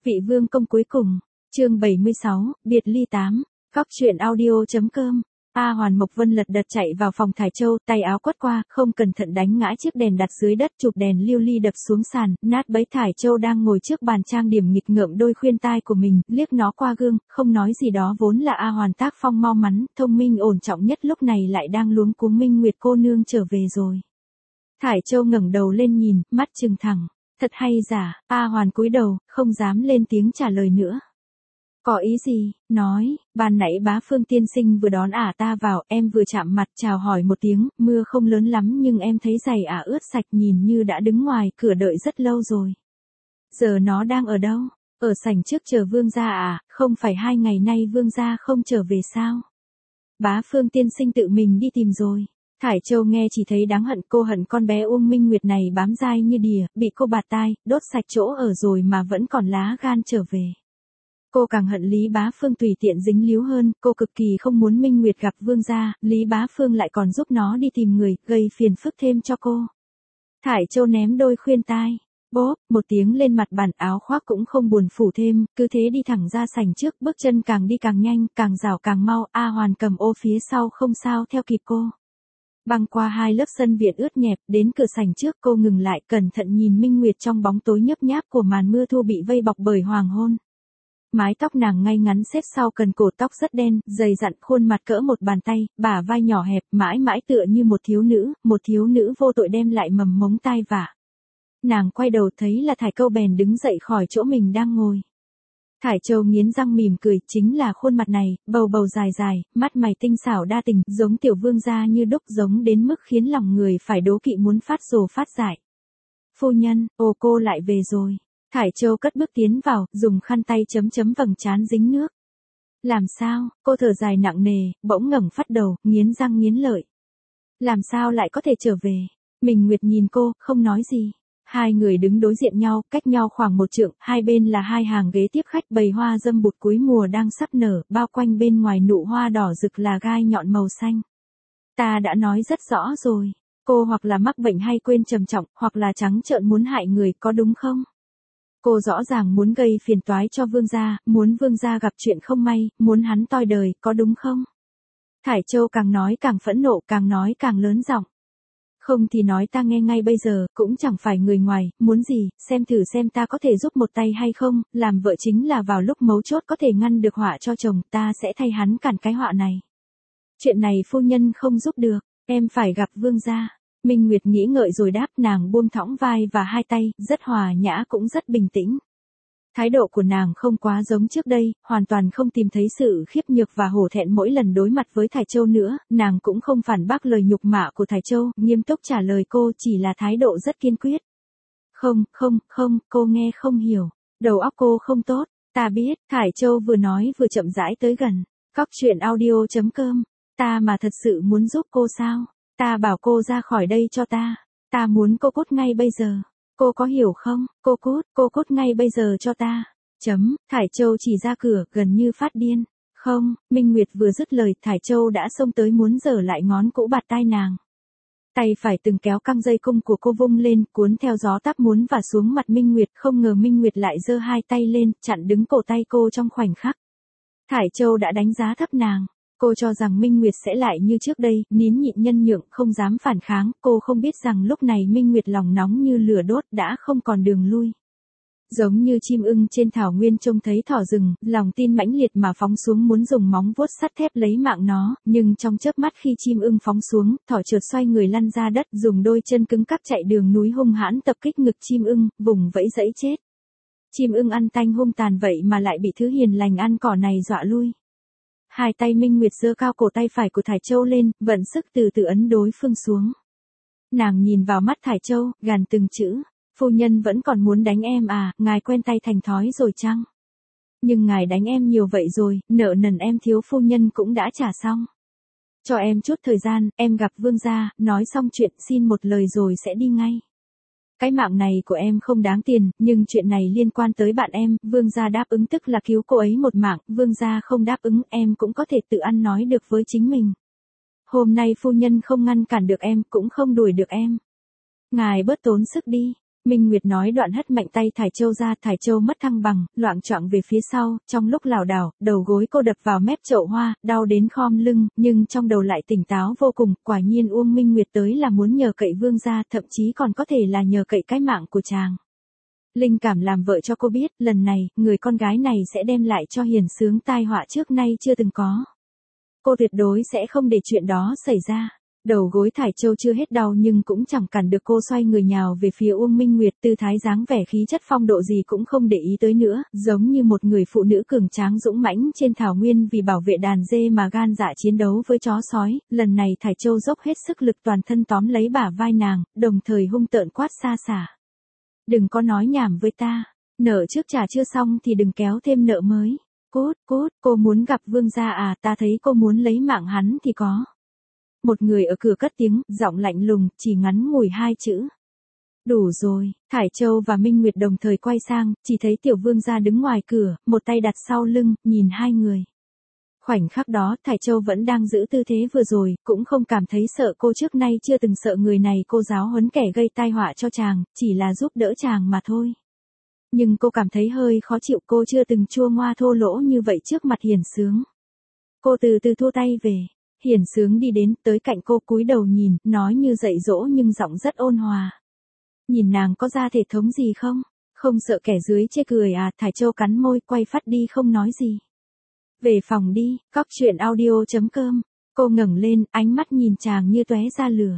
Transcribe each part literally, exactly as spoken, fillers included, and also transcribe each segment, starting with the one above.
Vị vương công cuối cùng, chương bảy mươi sáu, biệt ly tám, góc truyện audio.com. A Hoàn Mộc Vân lật đật chạy vào phòng Thải Châu, tay áo quất qua, không cẩn thận đánh ngã chiếc đèn đặt dưới đất, chụp đèn lưu ly đập xuống sàn, nát bấy. Thải Châu đang ngồi trước bàn trang điểm nghịch ngợm đôi khuyên tai của mình, liếc nó qua gương, không nói gì. Đó vốn là A Hoàn tác phong mau mắn, thông minh ổn trọng nhất, lúc này lại đang luống cuống. Minh Nguyệt cô nương trở về rồi. Thải Châu ngẩng đầu lên nhìn, mắt trừng thẳng. Thật hay giả? A Hoàn cúi đầu, không dám lên tiếng trả lời nữa. Có ý gì? Nói, ban nãy bá Phương tiên sinh vừa đón ả ta vào, em vừa chạm mặt chào hỏi một tiếng, mưa không lớn lắm nhưng em thấy giày ả ướt sạch, nhìn như đã đứng ngoài cửa đợi rất lâu rồi. Giờ nó đang ở đâu? Ở sảnh trước chờ vương gia à? Không phải hai ngày nay vương gia không trở về sao? Bá Phương tiên sinh tự mình đi tìm rồi. Thải Châu nghe chỉ thấy đáng hận, cô hận con bé Uông Minh Nguyệt này bám dai như đìa, bị cô bạt tai, đốt sạch chỗ ở rồi mà vẫn còn lá gan trở về. Cô càng hận Lý Bá Phương tùy tiện dính líu hơn, cô cực kỳ không muốn Minh Nguyệt gặp vương gia, Lý Bá Phương lại còn giúp nó đi tìm người, gây phiền phức thêm cho cô. Thải Châu ném đôi khuyên tai, bốp, một tiếng lên mặt bàn, áo khoác cũng không buồn phủ thêm, cứ thế đi thẳng ra sảnh trước, bước chân càng đi càng nhanh, càng rảo càng mau. A Hoàn cầm ô phía sau không sao theo kịp cô. Băng qua hai lớp sân viện ướt nhẹp, đến cửa sảnh trước, cô ngừng lại, cẩn thận nhìn Minh Nguyệt trong bóng tối nhấp nháp của màn mưa thu bị vây bọc bởi hoàng hôn. Mái tóc nàng ngay ngắn xếp sau cần cổ, tóc rất đen, dày dặn, khuôn mặt cỡ một bàn tay, bả vai nhỏ hẹp, mãi mãi tựa như một thiếu nữ, một thiếu nữ vô tội đem lại mầm mống tai vạ. Nàng quay đầu thấy là Thải Câu, bèn đứng dậy khỏi chỗ mình đang ngồi. Thải Châu nghiến răng mỉm cười, chính là khuôn mặt này, bầu bầu dài dài, mắt mày tinh xảo đa tình, giống tiểu vương gia như đúc, giống đến mức khiến lòng người phải đố kỵ muốn phát rồ phát dại. Phu nhân, ồ cô lại về rồi. Thải Châu cất bước tiến vào, dùng khăn tay chấm chấm vầng trán dính nước. Làm sao? Cô thở dài nặng nề, bỗng ngẩng phát đầu, nghiến răng nghiến lợi. Làm sao lại có thể trở về? Minh Nguyệt nhìn cô, không nói gì. Hai người đứng đối diện nhau, cách nhau khoảng một trượng, hai bên là hai hàng ghế tiếp khách, bầy hoa dâm bụt cuối mùa đang sắp nở, bao quanh bên ngoài nụ hoa đỏ rực là gai nhọn màu xanh. Ta đã nói rất rõ rồi, cô hoặc là mắc bệnh hay quên trầm trọng, hoặc là trắng trợn muốn hại người, có đúng không? Cô rõ ràng muốn gây phiền toái cho vương gia, muốn vương gia gặp chuyện không may, muốn hắn toi đời, có đúng không? Thải Châu càng nói càng phẫn nộ, càng nói càng lớn giọng. Không thì nói ta nghe ngay bây giờ, cũng chẳng phải người ngoài, muốn gì, xem thử xem ta có thể giúp một tay hay không, làm vợ chính là vào lúc mấu chốt có thể ngăn được họa cho chồng, ta sẽ thay hắn cản cái họa này. Chuyện này phu nhân không giúp được, em phải gặp vương gia. Minh Nguyệt nghĩ ngợi rồi đáp, nàng buông thõng vai và hai tay, rất hòa nhã cũng rất bình tĩnh. Thái độ của nàng không quá giống trước đây, hoàn toàn không tìm thấy sự khiếp nhược và hổ thẹn mỗi lần đối mặt với Thải Châu nữa, nàng cũng không phản bác lời nhục mạ của Thải Châu, nghiêm túc trả lời cô, chỉ là thái độ rất kiên quyết. Không, không, không, cô nghe không hiểu, đầu óc cô không tốt, ta biết. Thải Châu vừa nói vừa chậm rãi tới gần. Góc truyện audio.com, ta mà thật sự muốn giúp cô sao? Ta bảo cô ra khỏi đây cho ta, ta muốn cô cút ngay bây giờ. Cô có hiểu không? Cô cút, cô cút ngay bây giờ cho ta. Chấm, Thải Châu chỉ ra cửa, gần như phát điên. Không, Minh Nguyệt vừa dứt lời, Thải Châu đã xông tới muốn giở lại ngón cũ bạt tai nàng. Tay phải từng kéo căng dây cung của cô vung lên, cuốn theo gió táp muốn vả xuống mặt Minh Nguyệt, không ngờ Minh Nguyệt lại giơ hai tay lên, chặn đứng cổ tay cô trong khoảnh khắc. Thải Châu đã đánh giá thấp nàng. Cô cho rằng Minh Nguyệt sẽ lại như trước đây, nín nhịn nhân nhượng, không dám phản kháng, cô không biết rằng lúc này Minh Nguyệt lòng nóng như lửa đốt, đã không còn đường lui. Giống như chim ưng trên thảo nguyên trông thấy thỏ rừng, lòng tin mãnh liệt mà phóng xuống muốn dùng móng vuốt sắt thép lấy mạng nó, nhưng trong chớp mắt khi chim ưng phóng xuống, thỏ chợt xoay người lăn ra đất, dùng đôi chân cứng cáp chạy đường núi hung hãn tập kích ngực chim ưng, vùng vẫy dẫy chết. Chim ưng ăn tanh hung tàn vậy mà lại bị thứ hiền lành ăn cỏ này dọa lui. Hai tay Minh Nguyệt giơ cao cổ tay phải của Thải Châu lên, vận sức từ từ ấn đối phương xuống. Nàng nhìn vào mắt Thải Châu, gằn từng chữ, phu nhân vẫn còn muốn đánh em à, ngài quen tay thành thói rồi chăng? Nhưng ngài đánh em nhiều vậy rồi, nợ nần em thiếu phu nhân cũng đã trả xong. Cho em chút thời gian, em gặp vương gia, nói xong chuyện xin một lời rồi sẽ đi ngay. Cái mạng này của em không đáng tiền, nhưng chuyện này liên quan tới bạn em, vương gia đáp ứng tức là cứu cô ấy một mạng, vương gia không đáp ứng em cũng có thể tự ăn nói được với chính mình. Hôm nay phu nhân không ngăn cản được em, cũng không đuổi được em. Ngài bớt tốn sức đi. Minh Nguyệt nói đoạn hất mạnh tay Thải Châu ra, Thải Châu mất thăng bằng, loạng choạng về phía sau, trong lúc lảo đảo, đầu gối cô đập vào mép chậu hoa, đau đến khom lưng, nhưng trong đầu lại tỉnh táo vô cùng, quả nhiên Uông Minh Nguyệt tới là muốn nhờ cậy Vương gia, thậm chí còn có thể là nhờ cậy cái mạng của chàng. Linh cảm làm vợ cho cô biết, lần này, người con gái này sẽ đem lại cho Hiền Sướng tai họa trước nay chưa từng có. Cô tuyệt đối sẽ không để chuyện đó xảy ra. Đầu gối Thải Châu chưa hết đau nhưng cũng chẳng cản được cô xoay người nhào về phía Uông Minh Nguyệt, tư thái dáng vẻ khí chất phong độ gì cũng không để ý tới nữa, giống như một người phụ nữ cường tráng dũng mãnh trên thảo nguyên vì bảo vệ đàn dê mà gan dạ chiến đấu với chó sói. Lần này Thải Châu dốc hết sức lực toàn thân tóm lấy bả vai nàng, đồng thời hung tợn quát xa xả. Đừng có nói nhảm với ta, nợ trước trả chưa xong thì đừng kéo thêm nợ mới. Cút, cút, cô muốn gặp Vương gia à, ta thấy cô muốn lấy mạng hắn thì có. Một người ở cửa cất tiếng, giọng lạnh lùng, chỉ ngắn ngủi hai chữ. Đủ rồi, Thải Châu và Minh Nguyệt đồng thời quay sang, chỉ thấy tiểu Vương gia đứng ngoài cửa, một tay đặt sau lưng, nhìn hai người. Khoảnh khắc đó, Thải Châu vẫn đang giữ tư thế vừa rồi, cũng không cảm thấy sợ, cô trước nay chưa từng sợ người này, cô giáo huấn kẻ gây tai họa cho chàng, chỉ là giúp đỡ chàng mà thôi. Nhưng cô cảm thấy hơi khó chịu, cô chưa từng chua ngoa thô lỗ như vậy trước mặt Hiền Sướng. Cô từ từ thua tay về. Hiền Sướng đi đến, tới cạnh cô cúi đầu nhìn, nói như dạy dỗ nhưng giọng rất ôn hòa. Nhìn nàng có ra thể thống gì không? Không sợ kẻ dưới chê cười à? Thải Châu cắn môi, quay phát đi không nói gì. Về phòng đi, cóc truyện audio chấm com. Cô ngẩng lên, ánh mắt nhìn chàng như tóe ra lửa.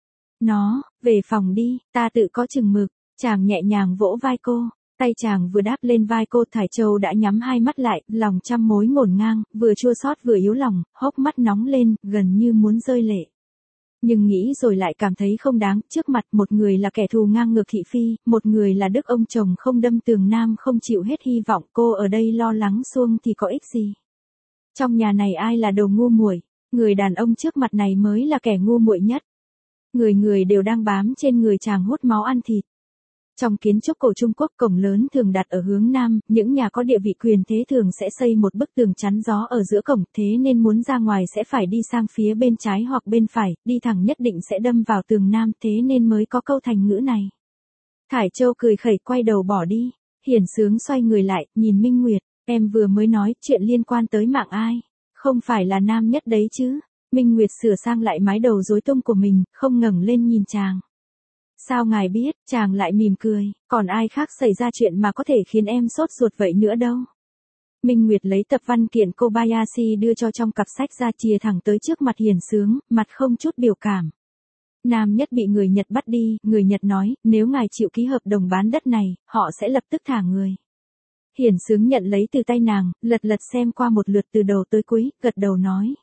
Nó, về phòng đi, ta tự có chừng mực. Chàng nhẹ nhàng vỗ vai cô. Tay chàng vừa đáp lên vai cô, Thải Châu đã nhắm hai mắt lại, lòng trăm mối ngổn ngang, vừa chua xót vừa yếu lòng, hốc mắt nóng lên, gần như muốn rơi lệ. Nhưng nghĩ rồi lại cảm thấy không đáng, trước mặt một người là kẻ thù ngang ngược thị phi, một người là đức ông chồng không đâm tường nam không chịu hết hy vọng, cô ở đây lo lắng suông thì có ích gì. Trong nhà này ai là đồ ngu muội, người đàn ông trước mặt này mới là kẻ ngu muội nhất. Người người đều đang bám trên người chàng hút máu ăn thịt. Trong kiến trúc cổ Trung Quốc, cổng lớn thường đặt ở hướng Nam, những nhà có địa vị quyền thế thường sẽ xây một bức tường chắn gió ở giữa cổng, thế nên muốn ra ngoài sẽ phải đi sang phía bên trái hoặc bên phải, đi thẳng nhất định sẽ đâm vào tường Nam, thế nên mới có câu thành ngữ này. Thải Châu cười khẩy quay đầu bỏ đi, Hiền Sướng xoay người lại, nhìn Minh Nguyệt, em vừa mới nói chuyện liên quan tới mạng ai, không phải là nam nhất đấy chứ. Minh Nguyệt sửa sang lại mái đầu rối tung của mình, không ngẩng lên nhìn chàng. Sao ngài biết? Chàng lại mỉm cười, còn ai khác xảy ra chuyện mà có thể khiến em sốt ruột vậy nữa đâu. Minh Nguyệt lấy tập văn kiện Kobayashi đưa cho trong cặp sách ra, chìa thẳng tới trước mặt Hiền Sướng, mặt không chút biểu cảm. Nam nhất bị người Nhật bắt đi, người Nhật nói, nếu ngài chịu ký hợp đồng bán đất này, họ sẽ lập tức thả người. Hiền Sướng nhận lấy từ tay nàng, lật lật xem qua một lượt từ đầu tới cuối, gật đầu nói.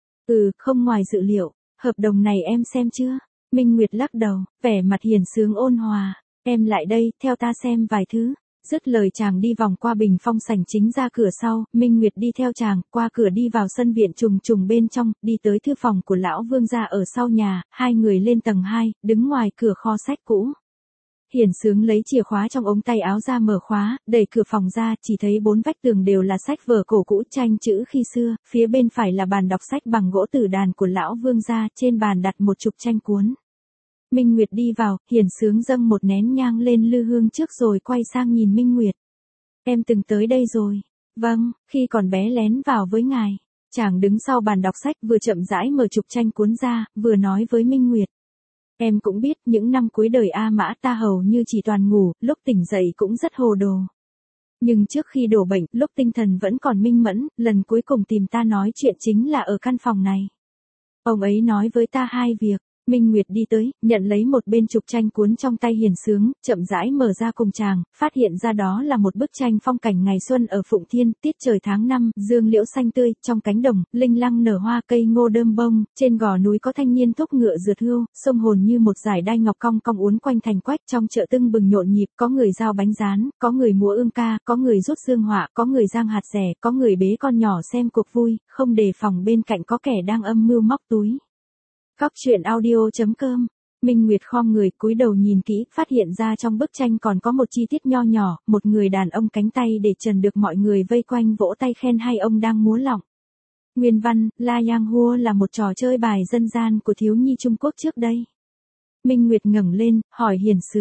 Ừ, không ngoài dự liệu, hợp đồng này em xem chưa? Minh Nguyệt lắc đầu, vẻ mặt Hiền Sướng ôn hòa, em lại đây, theo ta xem vài thứ. Dứt lời chàng đi vòng qua bình phong sảnh chính ra cửa sau, Minh Nguyệt đi theo chàng, qua cửa đi vào sân viện trùng trùng bên trong, đi tới thư phòng của lão Vương gia ở sau nhà, hai người lên tầng hai, đứng ngoài cửa kho sách cũ. Hiền Sướng lấy chìa khóa trong ống tay áo ra mở khóa, đẩy cửa phòng ra, chỉ thấy bốn vách tường đều là sách vở cổ cũ tranh chữ khi xưa, phía bên phải là bàn đọc sách bằng gỗ tử đàn của lão Vương gia, trên bàn đặt một chục tranh cuốn. Minh Nguyệt đi vào, Hiền Sướng dâng một nén nhang lên lư hương trước rồi quay sang nhìn Minh Nguyệt. Em từng tới đây rồi. Vâng, khi còn bé lén vào với ngài. Chàng đứng sau bàn đọc sách vừa chậm rãi mở chục tranh cuốn ra, vừa nói với Minh Nguyệt. Em cũng biết, những năm cuối đời A Mã ta hầu như chỉ toàn ngủ, lúc tỉnh dậy cũng rất hồ đồ. Nhưng trước khi đổ bệnh, lúc tinh thần vẫn còn minh mẫn, lần cuối cùng tìm ta nói chuyện chính là ở căn phòng này. Ông ấy nói với ta hai việc. Minh Nguyệt đi tới, nhận lấy một bên trục tranh cuốn trong tay Hiền Sướng, chậm rãi mở ra cùng chàng, phát hiện ra đó là một bức tranh phong cảnh ngày xuân ở Phụng Thiên, tiết trời tháng năm, dương liễu xanh tươi, trong cánh đồng, linh lăng nở hoa cây ngô đơm bông, trên gò núi có thanh niên thúc ngựa rượt hươu, sông hồn như một dải đai ngọc cong cong uốn quanh thành quách, trong chợ tưng bừng nhộn nhịp, có người giao bánh rán, có người múa ương ca, có người rút dương họa, có người giang hạt rẻ, có người bế con nhỏ xem cuộc vui, không đề phòng bên cạnh có kẻ đang âm mưu móc túi. Cóc truyện audio chấm com. Minh Nguyệt khom người cúi đầu nhìn kỹ, phát hiện ra trong bức tranh còn có một chi tiết nho nhỏ, một người đàn ông cánh tay để trần được mọi người vây quanh vỗ tay khen hay ông đang múa lọng. Nguyên văn, La Yang Hua là một trò chơi bài dân gian của thiếu nhi Trung Quốc trước đây. Minh Nguyệt ngẩng lên, hỏi Hiền Sướng,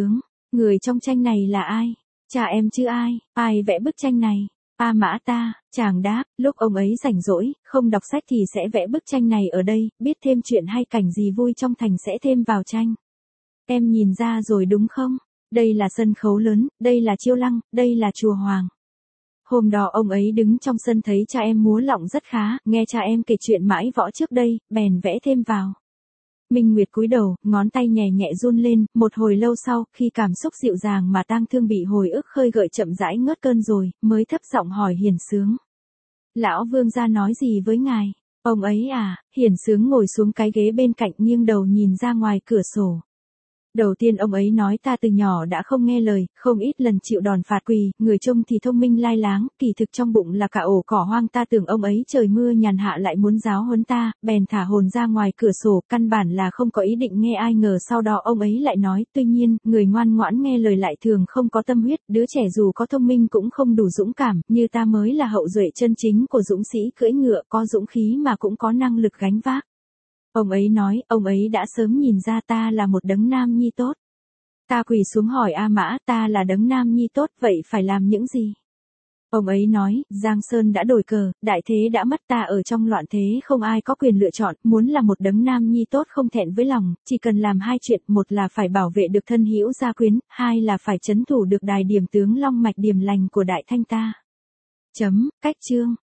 Người trong tranh này là ai? Cha em chứ ai, ai vẽ bức tranh này? A Mã ta, chàng đáp, lúc ông ấy rảnh rỗi, không đọc sách thì sẽ vẽ bức tranh này ở đây, biết thêm chuyện hay cảnh gì vui trong thành sẽ thêm vào tranh. Em nhìn ra rồi đúng không? Đây là sân khấu lớn, đây là chiêu lăng, đây là chùa Hoàng. Hôm đó ông ấy đứng trong sân thấy cha em múa lọng rất khá, nghe cha em kể chuyện mãi võ trước đây, bèn vẽ thêm vào. Minh Nguyệt cúi đầu, ngón tay nhẹ nhẹ run lên, một hồi lâu sau, khi cảm xúc dịu dàng mà tang thương bị hồi ức khơi gợi chậm rãi ngớt cơn rồi, mới thấp giọng hỏi Hiển Sướng. Lão vương gia nói gì với ngài? Ông ấy à? Hiển Sướng ngồi xuống cái ghế bên cạnh nghiêng đầu nhìn ra ngoài cửa sổ. Đầu tiên ông ấy nói ta từ nhỏ đã không nghe lời, không ít lần chịu đòn phạt quỳ, người trông thì thông minh lai láng, kỳ thực trong bụng là cả ổ cỏ hoang. Ta tưởng ông ấy trời mưa nhàn hạ lại muốn giáo huấn ta, bèn thả hồn ra ngoài cửa sổ, căn bản là không có ý định nghe, ai ngờ sau đó ông ấy lại nói, tuy nhiên, người ngoan ngoãn nghe lời lại thường không có tâm huyết, đứa trẻ dù có thông minh cũng không đủ dũng cảm, như ta mới là hậu duệ chân chính của dũng sĩ cưỡi ngựa, có dũng khí mà cũng có năng lực gánh vác. Ông ấy nói, ông ấy đã sớm nhìn ra ta là một đấng nam nhi tốt. Ta quỳ xuống hỏi A Mã, ta là đấng nam nhi tốt, vậy phải làm những gì? Ông ấy nói, Giang Sơn đã đổi cờ, đại thế đã mất, ta ở trong loạn thế không ai có quyền lựa chọn, muốn là một đấng nam nhi tốt không thẹn với lòng, chỉ cần làm hai chuyện, một là phải bảo vệ được thân hữu gia quyến, hai là phải trấn thủ được đài điểm tướng long mạch điểm lành của đại thanh ta. Chấm, cách chương.